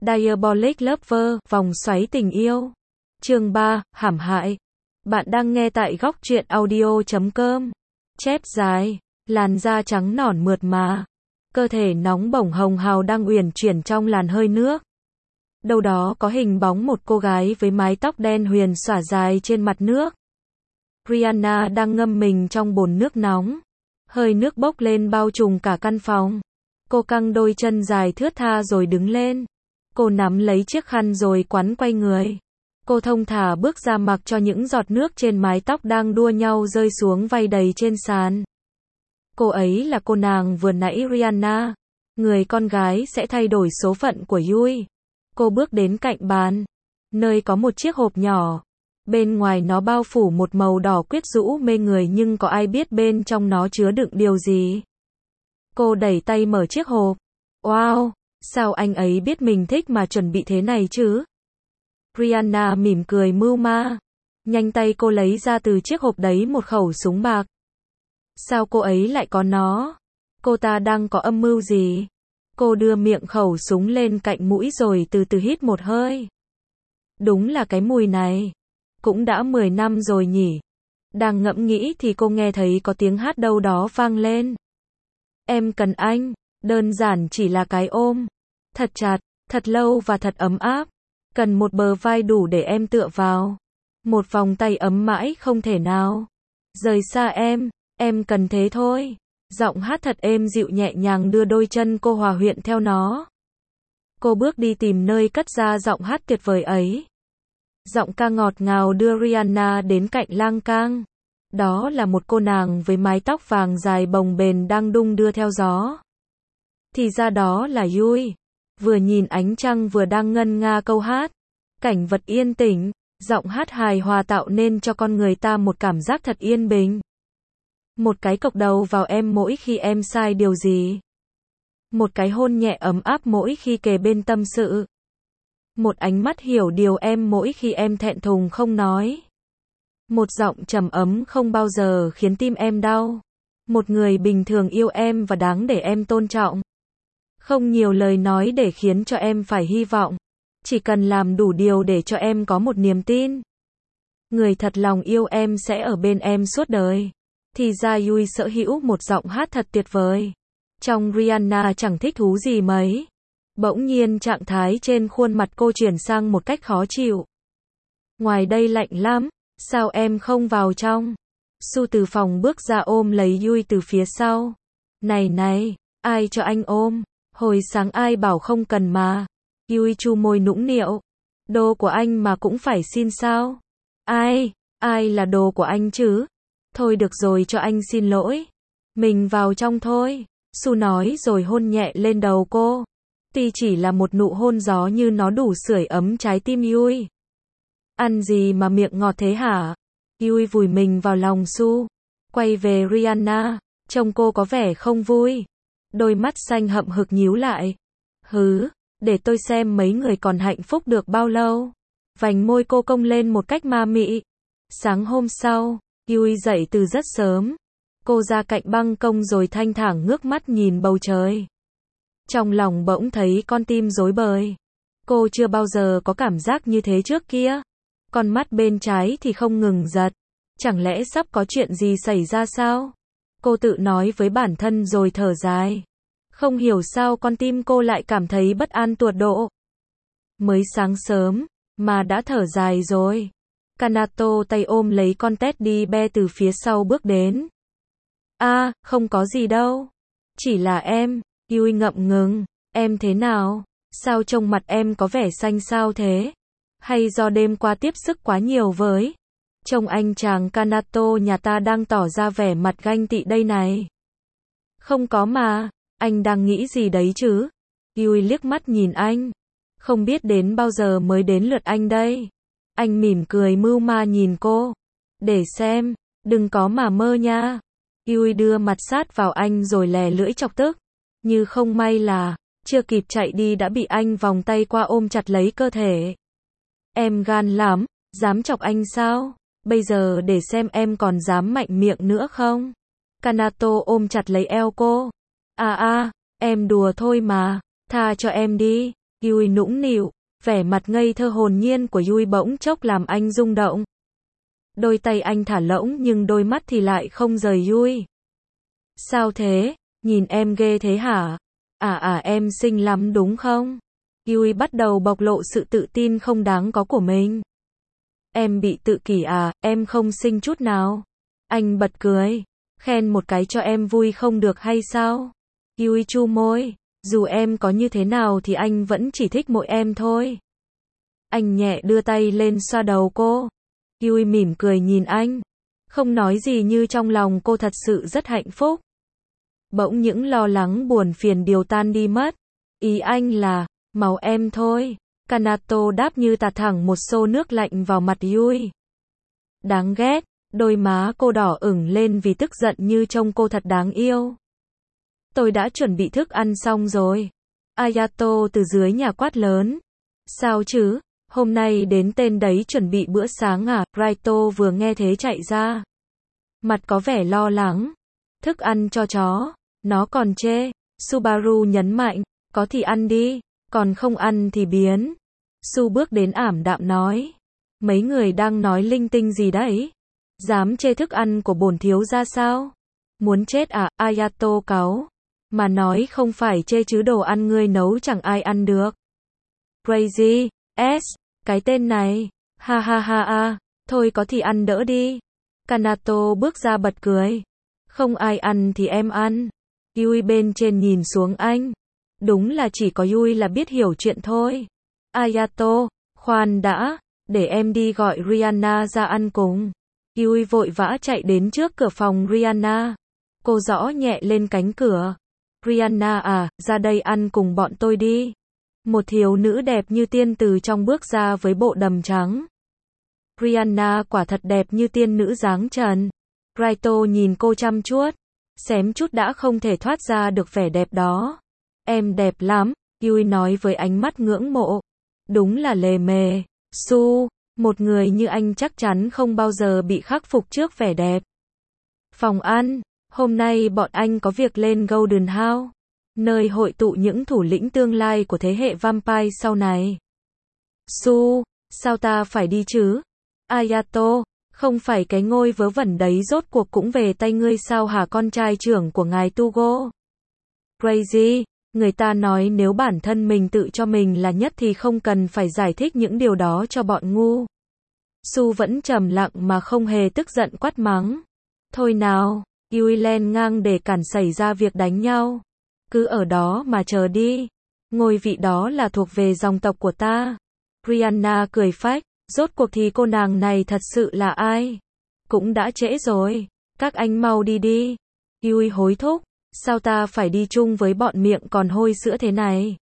Diabolic Lover, vòng xoáy tình yêu. Chương 3, hãm hại. Bạn đang nghe tại góc truyện audio.com. Chép dài, làn da trắng nõn mượt mà, cơ thể nóng bỏng hồng hào đang uyển chuyển trong làn hơi nước. Đâu đó có hình bóng một cô gái với mái tóc đen huyền xõa dài trên mặt nước. Rihanna đang ngâm mình trong bồn nước nóng. Hơi nước bốc lên bao trùm cả căn phòng. Cô căng đôi chân dài thướt tha rồi đứng lên. Cô nắm lấy chiếc khăn rồi quắn quay người. Cô thong thả bước ra mặc cho những giọt nước trên mái tóc đang đua nhau rơi xuống vay đầy trên sàn. Cô ấy là cô nàng vừa nãy Rihanna. Người con gái sẽ thay đổi số phận của Yui. Cô bước đến cạnh bàn, nơi có một chiếc hộp nhỏ. Bên ngoài nó bao phủ một màu đỏ quyến rũ mê người nhưng có ai biết bên trong nó chứa đựng điều gì. Cô đẩy tay mở chiếc hộp. Wow, sao anh ấy biết mình thích mà chuẩn bị thế này chứ? Rihanna mỉm cười mưu ma. Nhanh tay cô lấy ra từ chiếc hộp đấy một khẩu súng bạc. Sao cô ấy lại có nó? Cô ta đang có âm mưu gì? Cô đưa miệng khẩu súng lên cạnh mũi rồi từ từ hít một hơi. Đúng là cái mùi này. Cũng đã 10 năm rồi nhỉ. Đang ngẫm nghĩ thì cô nghe thấy có tiếng hát đâu đó vang lên. Em cần anh, đơn giản chỉ là cái ôm. Thật chặt, thật lâu và thật ấm áp. Cần một bờ vai đủ để em tựa vào. Một vòng tay ấm mãi không thể nào rời xa em cần thế thôi. Giọng hát thật êm dịu nhẹ nhàng đưa đôi chân cô hòa quyện theo nó. Cô bước đi tìm nơi cất ra giọng hát tuyệt vời ấy. Giọng ca ngọt ngào đưa Rihanna đến cạnh lang cang. Đó là một cô nàng với mái tóc vàng dài bồng bềnh đang đung đưa theo gió. Thì ra đó là Yui. Vừa nhìn ánh trăng vừa đang ngân nga câu hát. Cảnh vật yên tĩnh, giọng hát hài hòa tạo nên cho con người ta một cảm giác thật yên bình. Một cái cộc đầu vào em mỗi khi em sai điều gì. Một cái hôn nhẹ ấm áp mỗi khi kề bên tâm sự. Một ánh mắt hiểu điều em mỗi khi em thẹn thùng không nói. Một giọng trầm ấm không bao giờ khiến tim em đau. Một người bình thường yêu em và đáng để em tôn trọng. Không nhiều lời nói để khiến cho em phải hy vọng. Chỉ cần làm đủ điều để cho em có một niềm tin. Người thật lòng yêu em sẽ ở bên em suốt đời. Thì ra Yui sở hữu một giọng hát thật tuyệt vời. Trong Rihanna chẳng thích thú gì mấy. Bỗng nhiên trạng thái trên khuôn mặt cô chuyển sang một cách khó chịu. Ngoài đây lạnh lắm, sao em không vào trong? Su từ phòng bước ra ôm lấy Yui từ phía sau. Này, ai cho anh ôm? Hồi sáng ai bảo không cần mà. Yui chu môi nũng nịu. Đồ của anh mà cũng phải xin sao? Ai là đồ của anh chứ? Thôi được rồi cho anh xin lỗi. Mình vào trong thôi. Su nói rồi hôn nhẹ lên đầu cô. Tuy chỉ là một nụ hôn gió như nó đủ sưởi ấm trái tim Yui. Ăn gì mà miệng ngọt thế hả? Yui vùi mình vào lòng Su. Quay về Rihanna. Trông cô có vẻ không vui. Đôi mắt xanh hậm hực nhíu lại. Để tôi xem mấy người còn hạnh phúc được bao lâu. Vành môi cô cong lên một cách ma mị. Sáng hôm sau, Yui dậy từ rất sớm. Cô ra cạnh băng công rồi thanh thản ngước mắt nhìn bầu trời. Trong lòng bỗng thấy con tim rối bời. Cô chưa bao giờ có cảm giác như thế trước kia. Con mắt bên trái thì không ngừng giật. Chẳng lẽ sắp có chuyện gì xảy ra sao? Cô tự nói với bản thân rồi thở dài. Không hiểu sao con tim cô lại cảm thấy bất an tột độ. Mới sáng sớm, mà đã thở dài rồi. Kanato tay ôm lấy con Teddy Bear từ phía sau bước đến. Không có gì đâu. Chỉ là em. Yui ngậm ngừng. Em thế nào? Sao trông mặt em có vẻ xanh xao thế? Hay do đêm qua tiếp sức quá nhiều với? Trông anh chàng Kanato nhà ta đang tỏ ra vẻ mặt ganh tị đây này. Không có mà. Anh đang nghĩ gì đấy chứ? Yui liếc mắt nhìn anh. Không biết đến bao giờ mới đến lượt anh đây. Anh mỉm cười mưu ma nhìn cô. Để xem, đừng có mà mơ nha. Yui đưa mặt sát vào anh rồi lè lưỡi chọc tức. Như không may là, chưa kịp chạy đi đã bị anh vòng tay qua ôm chặt lấy cơ thể. Em gan lắm, dám chọc anh sao? Bây giờ để xem em còn dám mạnh miệng nữa không? Kanato ôm chặt lấy eo cô. Em đùa thôi mà, tha cho em đi. Yui nũng nịu, vẻ mặt ngây thơ hồn nhiên của Yui bỗng chốc làm anh rung động. Đôi tay anh thả lỏng nhưng đôi mắt thì lại không rời Yui. Sao thế, nhìn em ghê thế hả? Em xinh lắm đúng không? Yui bắt đầu bộc lộ sự tự tin không đáng có của mình. Em bị tự kỷ à, em không xinh chút nào. Anh bật cười, khen một cái cho em vui không được hay sao? Yui chu môi, dù em có như thế nào thì anh vẫn chỉ thích mỗi em thôi. Anh nhẹ đưa tay lên xoa đầu cô. Yui mỉm cười nhìn anh, không nói gì như trong lòng cô thật sự rất hạnh phúc. Bỗng những lo lắng buồn phiền đều tan đi mất. Ý anh là, màu em thôi. Kanato đáp như tạt thẳng một xô nước lạnh vào mặt Yui. Đáng ghét, đôi má cô đỏ ửng lên vì tức giận như trông cô thật đáng yêu. Tôi đã chuẩn bị thức ăn xong rồi. Ayato từ dưới nhà quát lớn. Sao chứ, hôm nay đến tên đấy chuẩn bị bữa sáng à? Raito vừa nghe thế chạy ra. Mặt có vẻ lo lắng. Thức ăn cho chó, nó còn chê. Subaru nhấn mạnh, có thì ăn đi, còn không ăn thì biến. Su bước đến ảm đạm nói. Mấy người đang nói linh tinh gì đấy? Dám chê thức ăn của bổn thiếu gia sao? Muốn chết à? Ayato cáu. Mà nói không phải chê chứ đồ ăn ngươi nấu chẳng ai ăn được. Crazy, cái tên này. Ha ha ha ha, thôi có thì ăn đỡ đi. Kanato bước ra bật cười. Không ai ăn thì em ăn. Yui bên trên nhìn xuống anh. Đúng là chỉ có Yui là biết hiểu chuyện thôi. Ayato, khoan đã, để em đi gọi Rihanna ra ăn cùng. Yui vội vã chạy đến trước cửa phòng Rihanna. Cô gõ nhẹ lên cánh cửa. Rihanna à, ra đây ăn cùng bọn tôi đi. Một thiếu nữ đẹp như tiên từ trong bước ra với bộ đầm trắng. Rihanna quả thật đẹp như tiên nữ dáng trần. Raito nhìn cô chăm chuốt, xém chút đã không thể thoát ra được vẻ đẹp đó. Em đẹp lắm, Yui nói với ánh mắt ngưỡng mộ. Đúng là lề mề. Su, một người như anh chắc chắn không bao giờ bị khắc phục trước vẻ đẹp. Phòng ăn, hôm nay bọn anh có việc lên Golden House, nơi hội tụ những thủ lĩnh tương lai của thế hệ vampire sau này. Su, sao ta phải đi chứ? Ayato, không phải cái ngôi vớ vẩn đấy rốt cuộc cũng về tay ngươi sao hả con trai trưởng của ngài Tugo? Crazy, người ta nói nếu bản thân mình tự cho mình là nhất thì không cần phải giải thích những điều đó cho bọn ngu. Su vẫn trầm lặng mà không hề tức giận quát mắng. Thôi nào, Yui len ngang để cản xảy ra việc đánh nhau. Cứ ở đó mà chờ đi. Ngôi vị đó là thuộc về dòng tộc của ta. Rihanna cười phách. Rốt cuộc thì cô nàng này thật sự là ai? Cũng đã trễ rồi. Các anh mau đi đi. Yui hối thúc. Sao ta phải đi chung với bọn miệng còn hôi sữa thế này?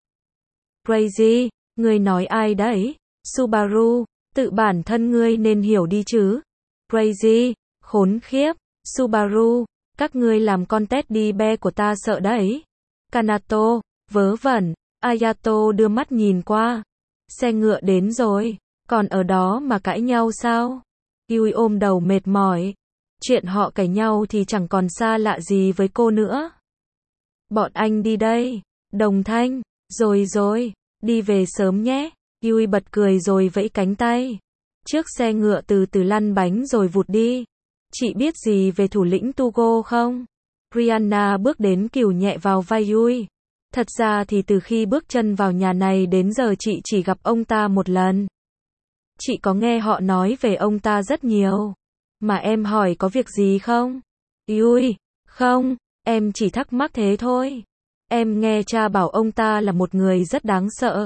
Crazy, ngươi nói ai đấy? Subaru, tự bản thân ngươi nên hiểu đi chứ. Crazy, khốn khiếp. Subaru, các ngươi làm con Teddy bear của ta sợ đấy. Kanato, vớ vẩn. Ayato đưa mắt nhìn qua. Xe ngựa đến rồi. Còn ở đó mà cãi nhau sao? Yui ôm đầu mệt mỏi. Chuyện họ cãi nhau thì chẳng còn xa lạ gì với cô nữa. Bọn anh đi đây. Đồng thanh. Rồi, đi về sớm nhé. Yui bật cười rồi vẫy cánh tay. Chiếc xe ngựa từ từ lăn bánh rồi vụt đi. Chị biết gì về thủ lĩnh Tugo không? Rihanna bước đến cừu nhẹ vào vai Yui. Thật ra thì từ khi bước chân vào nhà này đến giờ chị chỉ gặp ông ta một lần. Chị có nghe họ nói về ông ta rất nhiều. Mà em hỏi có việc gì không? Yui, không, em chỉ thắc mắc thế thôi. Em nghe cha bảo ông ta là một người rất đáng sợ.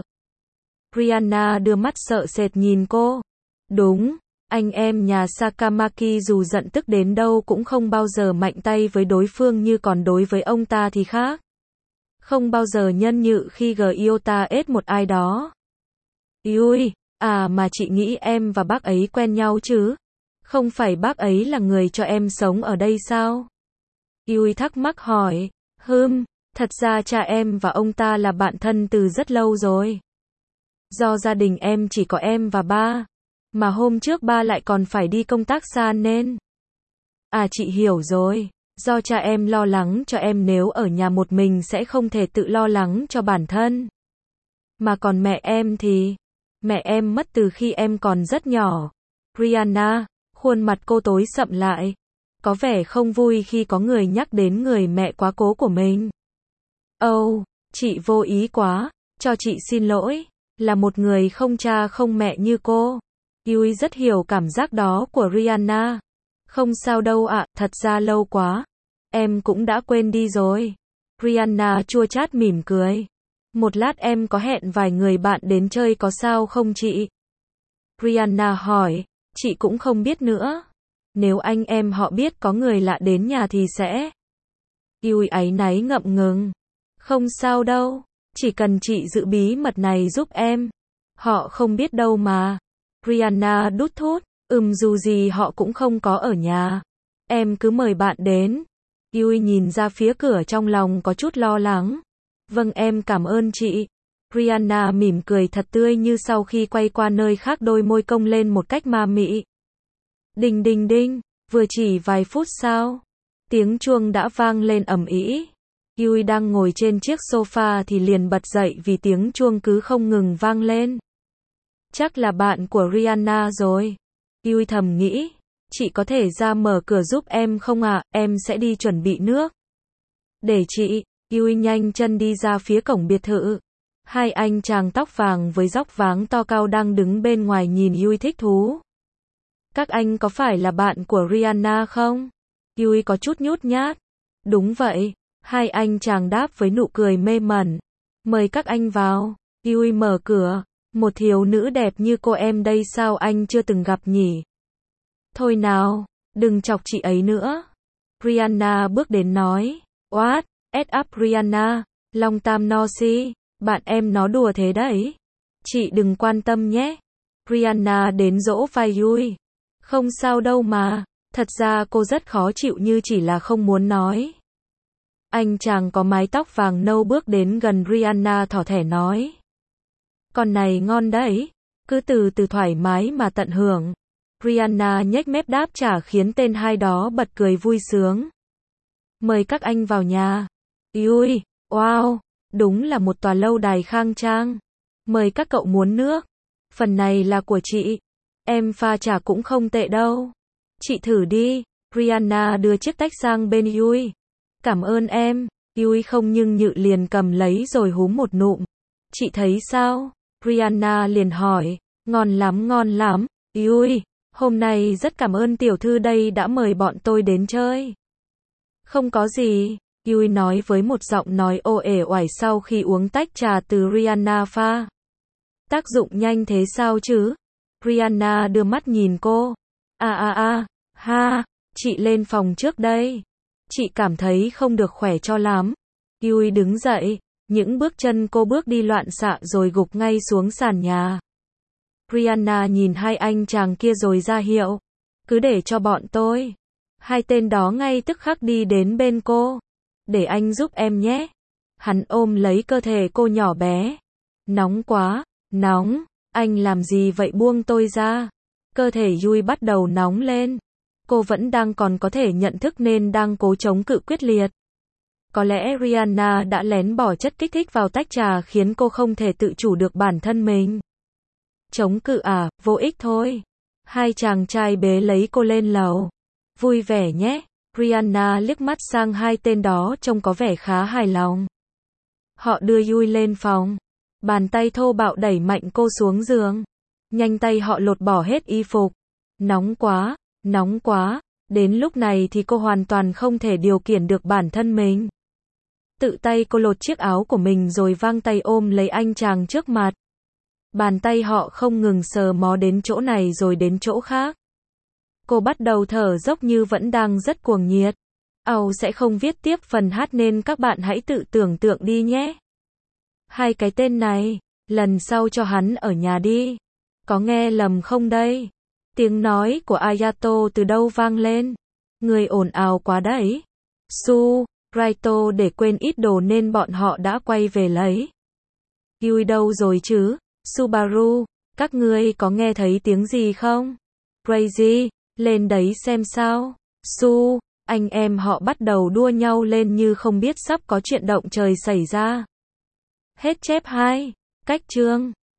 Rihanna đưa mắt sợ sệt nhìn cô. Đúng, anh em nhà Sakamaki dù giận tức đến đâu cũng không bao giờ mạnh tay với đối phương như còn đối với ông ta thì khác. Không bao giờ nhân nhự khi Gyota ết một ai đó. Yui, mà chị nghĩ em và bác ấy quen nhau chứ? Không phải bác ấy là người cho em sống ở đây sao? Yui thắc mắc hỏi. Thật ra cha em và ông ta là bạn thân từ rất lâu rồi. Do gia đình em chỉ có em và ba. Mà hôm trước ba lại còn phải đi công tác xa nên. Chị hiểu rồi. Do cha em lo lắng cho em nếu ở nhà một mình sẽ không thể tự lo lắng cho bản thân. Mà còn mẹ em thì, mẹ em mất từ khi em còn rất nhỏ. Rihanna, khuôn mặt cô tối sậm lại. Có vẻ không vui khi có người nhắc đến người mẹ quá cố của mình. Oh, chị vô ý quá, cho chị xin lỗi. Là một người không cha không mẹ như cô. Yui rất hiểu cảm giác đó của Rihanna. Không sao đâu ạ, thật ra lâu quá. Em cũng đã quên đi rồi. Rihanna chua chát mỉm cười. Một lát em có hẹn vài người bạn đến chơi có sao không chị? Rihanna hỏi, chị cũng không biết nữa. Nếu anh em họ biết có người lạ đến nhà thì sẽ. Yui áy náy ngậm ngừng. Không sao đâu, chỉ cần chị giữ bí mật này giúp em. Họ không biết đâu mà. Rihanna đút thốt, dù gì họ cũng không có ở nhà. Em cứ mời bạn đến. Yui nhìn ra phía cửa trong lòng có chút lo lắng. Vâng em cảm ơn chị. Rihanna mỉm cười thật tươi như sau khi quay qua nơi khác đôi môi cong lên một cách ma mị. Đinh đinh đinh, vừa chỉ vài phút sau. Tiếng chuông đã vang lên ầm ĩ. Yui đang ngồi trên chiếc sofa thì liền bật dậy vì tiếng chuông cứ không ngừng vang lên. Chắc là bạn của Rihanna rồi. Yui thầm nghĩ. Chị có thể ra mở cửa giúp em không ạ? Em sẽ đi chuẩn bị nước. Để chị. Yui nhanh chân đi ra phía cổng biệt thự. Hai anh chàng tóc vàng với dóc váng to cao đang đứng bên ngoài nhìn Yui thích thú. Các anh có phải là bạn của Rihanna không? Yui có chút nhút nhát. Đúng vậy. Hai anh chàng đáp với nụ cười mê mẩn. Mời các anh vào. Yui mở cửa. Một thiếu nữ đẹp như cô em đây sao anh chưa từng gặp nhỉ? Thôi nào, đừng chọc chị ấy nữa. Rihanna bước đến nói. What? Add up Rihanna. Long Tam no si. Bạn em nó đùa thế đấy. Chị đừng quan tâm nhé. Rihanna đến dỗ vai Yui. Không sao đâu mà. Thật ra cô rất khó chịu như chỉ là không muốn nói. Anh chàng có mái tóc vàng nâu bước đến gần Rihanna thỏ thẻ nói. Con này ngon đấy. Cứ từ từ thoải mái mà tận hưởng. Rihanna nhếch mép đáp trả khiến tên hai đó bật cười vui sướng. Mời các anh vào nhà. Yui, wow, đúng là một tòa lâu đài khang trang. Mời các cậu muốn nước. Phần này là của chị. Em pha trà cũng không tệ đâu. Chị thử đi. Rihanna đưa chiếc tách sang bên Yui. Cảm ơn em. Yui không nhưng nhự liền cầm lấy rồi húm một ngụm. Chị thấy sao? Rihanna liền hỏi. Ngon lắm ngon lắm. Yui, hôm nay rất cảm ơn tiểu thư đây đã mời bọn tôi đến chơi. Không có gì. Yui nói với một giọng nói uể oải sau khi uống tách trà từ Rihanna pha. Tác dụng nhanh thế sao chứ? Rihanna đưa mắt nhìn cô. Ha, chị lên phòng trước đây. Chị cảm thấy không được khỏe cho lắm. Yui đứng dậy, những bước chân cô bước đi loạn xạ rồi gục ngay xuống sàn nhà. Rihanna nhìn hai anh chàng kia rồi ra hiệu. Cứ để cho bọn tôi. Hai tên đó ngay tức khắc đi đến bên cô. Để anh giúp em nhé. Hắn ôm lấy cơ thể cô nhỏ bé. Nóng quá, nóng. Anh làm gì vậy buông tôi ra. Cơ thể Yui bắt đầu nóng lên. Cô vẫn đang còn có thể nhận thức nên đang cố chống cự quyết liệt. Có lẽ Rihanna đã lén bỏ chất kích thích vào tách trà khiến cô không thể tự chủ được bản thân mình. Chống cự à, vô ích thôi. Hai chàng trai bế lấy cô lên lầu. Vui vẻ nhé. Rihanna liếc mắt sang hai tên đó trông có vẻ khá hài lòng. Họ đưa Yui lên phòng. Bàn tay thô bạo đẩy mạnh cô xuống giường. Nhanh tay họ lột bỏ hết y phục. Nóng quá, nóng quá. Đến lúc này thì cô hoàn toàn không thể điều khiển được bản thân mình. Tự tay cô lột chiếc áo của mình rồi vang tay ôm lấy anh chàng trước mặt. Bàn tay họ không ngừng sờ mó đến chỗ này rồi đến chỗ khác. Cô bắt đầu thở dốc như vẫn đang rất cuồng nhiệt. Sẽ không viết tiếp phần hát nên các bạn hãy tự tưởng tượng đi nhé. Hai cái tên này, lần sau cho hắn ở nhà đi. Có nghe lầm không đây? Tiếng nói của Ayato từ đâu vang lên. Người ồn ào quá đấy. Raito để quên ít đồ nên bọn họ đã quay về lấy. Yui đâu rồi chứ? Subaru, các ngươi có nghe thấy tiếng gì không? Crazy, lên đấy xem sao. Anh em họ bắt đầu đua nhau lên như không biết sắp có chuyện động trời xảy ra. Hết chép 2. Cách chương